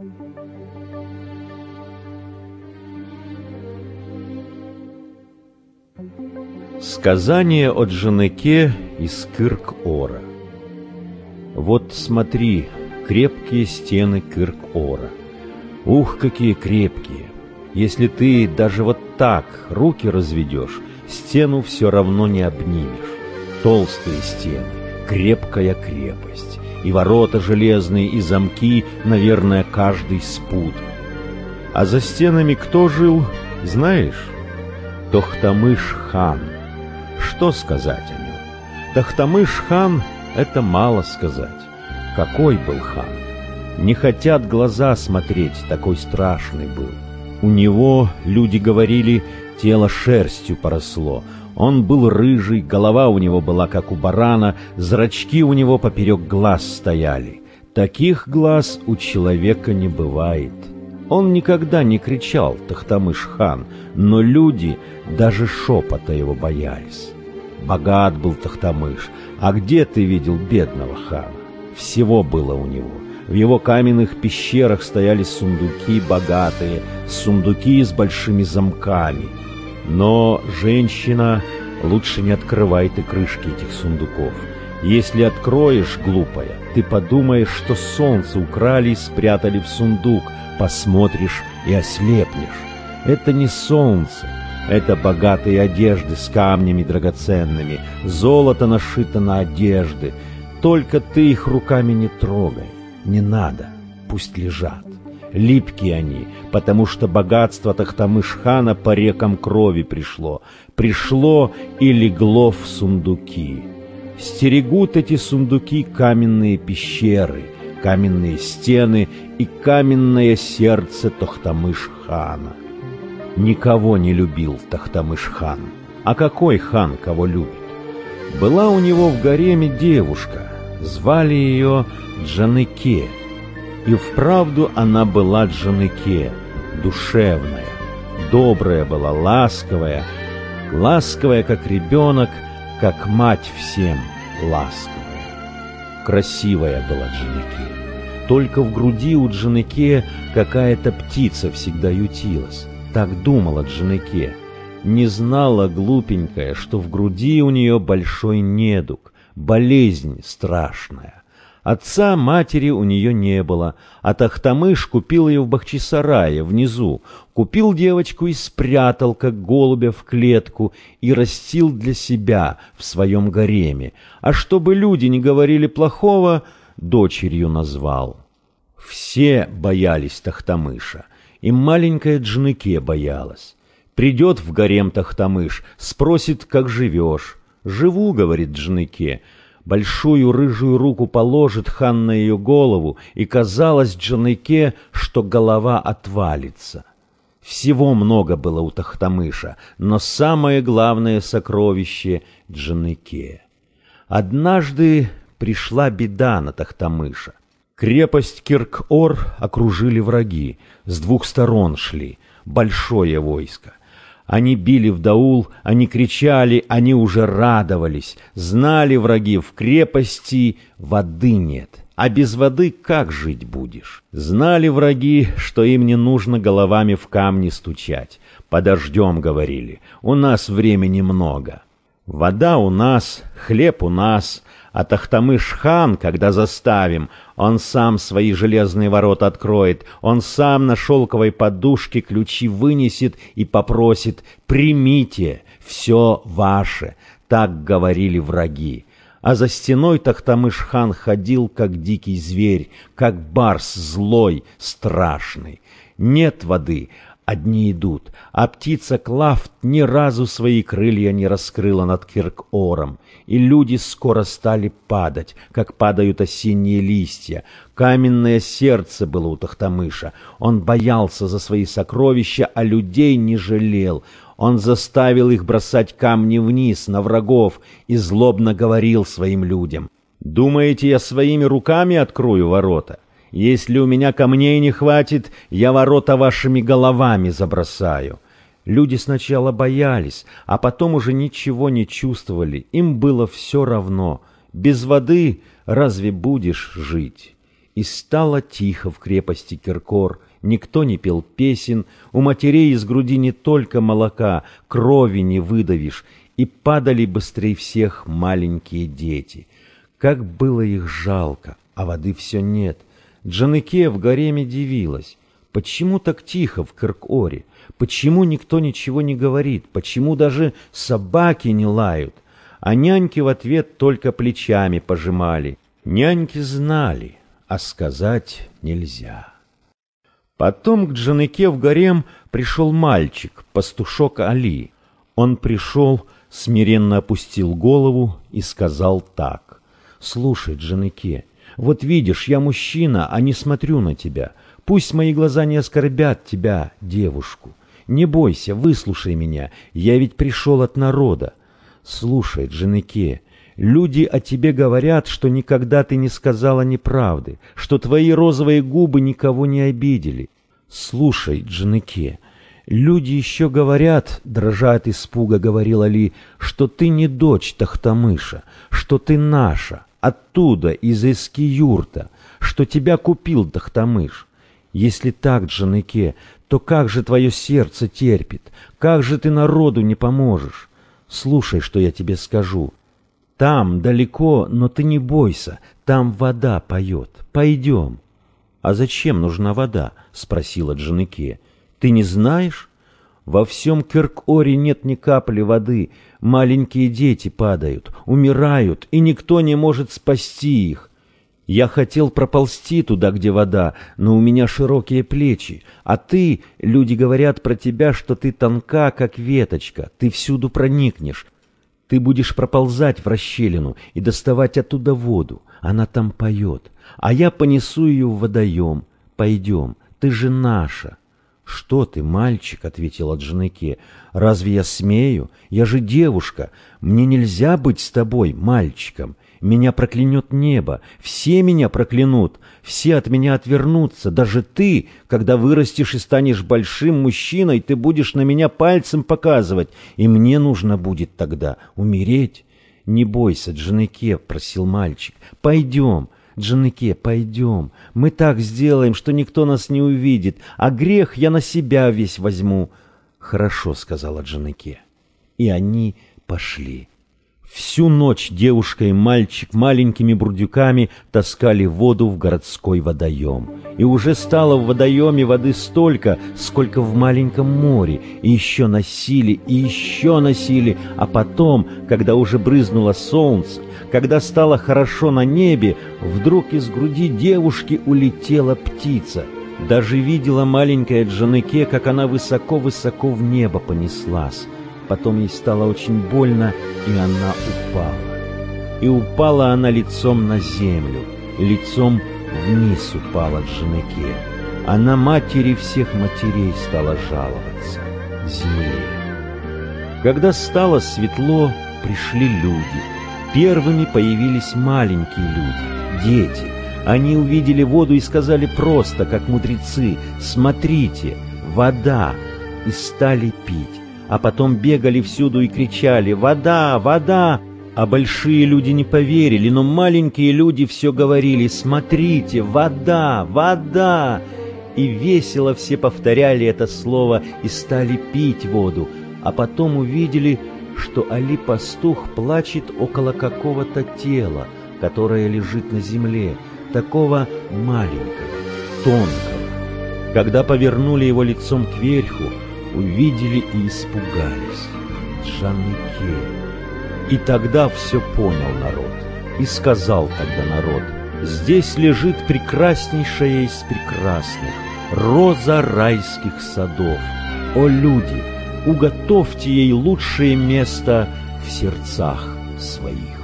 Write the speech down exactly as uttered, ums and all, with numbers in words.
Сказание о Джанеке из Кырк-Ора. Вот смотри, крепкие стены Кырк-Ора. Ух, какие крепкие! Если ты даже вот так руки разведешь, стену все равно не обнимешь. Толстые стены, крепкая крепость, и ворота железные, и замки, наверное, каждый спут. А за стенами кто жил, знаешь? Тохтамыш-хан. Что сказать о нем? Тохтамыш-хан — это мало сказать. Какой был хан? Не хотят глаза смотреть, такой страшный был. У него, люди говорили, тело шерстью поросло. Он был рыжий, голова у него была как у барана, зрачки у него поперек глаз стояли. Таких глаз у человека не бывает. Он никогда не кричал, Тохтамыш-хан, но люди даже шепота его боялись. Богат был Тохтамыш, а где ты видел бедного хана? Всего было у него. В его каменных пещерах стояли сундуки богатые, сундуки с большими замками. Но, женщина, лучше не открывай ты крышки этих сундуков. Если откроешь, глупая, ты подумаешь, что солнце украли и спрятали в сундук, посмотришь и ослепнешь. Это не солнце, это богатые одежды с камнями драгоценными, золото нашито на одежды. Только ты их руками не трогай, не надо, пусть лежат. Липкие они, потому что богатство Тохтамыш-хана по рекам крови пришло, пришло и легло в сундуки. Стерегут эти сундуки каменные пещеры, каменные стены и каменное сердце Тохтамыш-хана. Никого не любил Тохтамыш-хан. А какой хан кого любит? Была у него в гареме девушка, звали ее Джанеке. И вправду она была Джанеке, душевная, добрая была, ласковая, ласковая, как ребенок, как мать всем ласковая. Красивая была Джанеке. Только в груди у Джанеке какая-то птица всегда ютилась. Так думала Джанеке. Не знала глупенькая, что в груди у нее большой недуг, болезнь страшная. Отца, матери у нее не было, а Тохтамыш купил ее в Бахчисарае, внизу. Купил девочку и спрятал, как голубя, в клетку, и растил для себя в своем гареме. А чтобы люди не говорили плохого, дочерью назвал. Все боялись Тохтамыша, и маленькая Джанеке боялась. Придет в гарем Тохтамыш, спросит, как живешь. «Живу», — говорит Джанеке. Большую рыжую руку положит хан на ее голову, и казалось Джанеке, что голова отвалится. Всего много было у Тохтамыша, но самое главное сокровище — Джанеке. Однажды пришла беда на Тохтамыша. Крепость Кырк-Ор окружили враги, с двух сторон шли, большое войско. Они били в даул, они кричали, они уже радовались. Знали враги, в крепости воды нет. А без воды как жить будешь? Знали враги, что им не нужно головами в камни стучать. Подождем, говорили, у нас времени много. Вода у нас, хлеб у нас, а Тохтамыш-хан, когда заставим, он сам свои железные ворота откроет, он сам на шелковой подушке ключи вынесет и попросит: «Примите, все ваше», так говорили враги. А за стеной Тохтамыш-хан ходил, как дикий зверь, как барс злой, страшный. Нет воды, одни идут, а птица Клафт ни разу свои крылья не раскрыла над Кырк-Ором, и люди скоро стали падать, как падают осенние листья. Каменное сердце было у Тохтамыша. Он боялся за свои сокровища, а людей не жалел. Он заставил их бросать камни вниз, на врагов, и злобно говорил своим людям: «Думаете, я своими руками открою ворота? Если у меня камней не хватит, я ворота вашими головами забросаю». Люди сначала боялись, а потом уже ничего не чувствовали. Им было все равно. Без воды разве будешь жить? И И стало тихо в крепости Киркор, никто не пел песен, у матерей из груди не только молока, крови не выдавишь, и падали быстрее всех маленькие дети. Как было их жалко, а воды все нет. Джаныкия в гареме дивилась. Почему так тихо в Киркоре? Почему никто ничего не говорит? Почему даже собаки не лают? А няньки в ответ только плечами пожимали. Няньки знали, а сказать нельзя. Потом к Джаныке в гарем пришел мальчик, пастушок Али. Он пришел, смиренно опустил голову и сказал так: «Слушай, Джаныке, вот видишь, я мужчина, а не смотрю на тебя. Пусть мои глаза не оскорбят тебя, девушку. Не бойся, выслушай меня, я ведь пришел от народа. Слушай, Джаныке, люди о тебе говорят, что никогда ты не сказала неправды, что твои розовые губы никого не обидели. Слушай, Джаныке, люди еще говорят, дрожа от испуга, говорил Али, что ты не дочь Тахтамыша, что ты наша, оттуда, из Эски-юрта, что тебя купил Тахтамыш. Если так, Джаныке, то как же твое сердце терпит, как же ты народу не поможешь? Слушай, что я тебе скажу. Там, далеко, но ты не бойся, там вода поет. Пойдем». «А зачем нужна вода?» — спросила Джаныке. «Ты не знаешь? Во всем Киркоре нет ни капли воды. Маленькие дети падают, умирают, и никто не может спасти их. Я хотел проползти туда, где вода, но у меня широкие плечи. А ты, люди говорят про тебя, что ты тонка, как веточка, ты всюду проникнешь. Ты будешь проползать в расщелину и доставать оттуда воду. Она там поет, а я понесу ее в водоем. Пойдем, ты же наша». «Что ты, мальчик?» — ответила Джаныке. «Разве я смею? Я же девушка. Мне нельзя быть с тобой, мальчиком. Меня проклянет небо, все меня проклянут, все от меня отвернутся. Даже ты, когда вырастешь и станешь большим мужчиной, ты будешь на меня пальцем показывать, и мне нужно будет тогда умереть». «Не бойся, Джаныке», — просил мальчик. «Пойдем, Джаныке, пойдем. Мы так сделаем, что никто нас не увидит, а грех я на себя весь возьму». «Хорошо», — сказала Джаныке. И они пошли. Всю ночь девушка и мальчик маленькими бурдюками таскали воду в городской водоем. И уже стало в водоеме воды столько, сколько в маленьком море. И еще носили, и еще носили. А потом, когда уже брызнуло солнце, когда стало хорошо на небе, вдруг из груди девушки улетела птица. Даже видела маленькая Джаныке, как она высоко-высоко в небо понеслась. Потом ей стало очень больно, и она упала. И упала она лицом на землю, лицом вниз упала Джаныке. Она матери всех матерей стала жаловаться земле. Когда стало светло, пришли люди. Первыми появились маленькие люди, дети. Они увидели воду и сказали просто, как мудрецы: «Смотрите, вода!» и стали пить. А потом бегали всюду и кричали: «Вода! Вода!» А большие люди не поверили, но маленькие люди все говорили: «Смотрите, вода! Вода!» И весело все повторяли это слово и стали пить воду. А потом увидели, что Али-пастух плачет около какого-то тела, которое лежит на земле, такого маленького, тонкого. Когда повернули его лицом кверху, увидели и испугались. Джаныке. И тогда все понял народ. И сказал тогда народ: «Здесь лежит прекраснейшая из прекрасных, роза райских садов. О, люди, уготовьте ей лучшее место в сердцах своих».